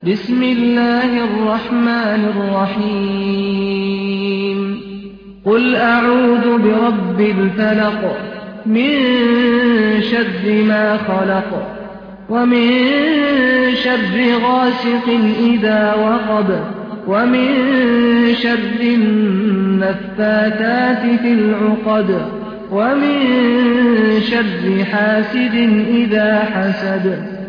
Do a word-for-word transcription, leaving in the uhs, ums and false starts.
بسم الله الرحمن الرحيم قل أعوذ برب الفلق من شر ما خلق ومن شر غاسق إذا وقب ومن شر النفاثات في العقد ومن شر حاسد إذا حسد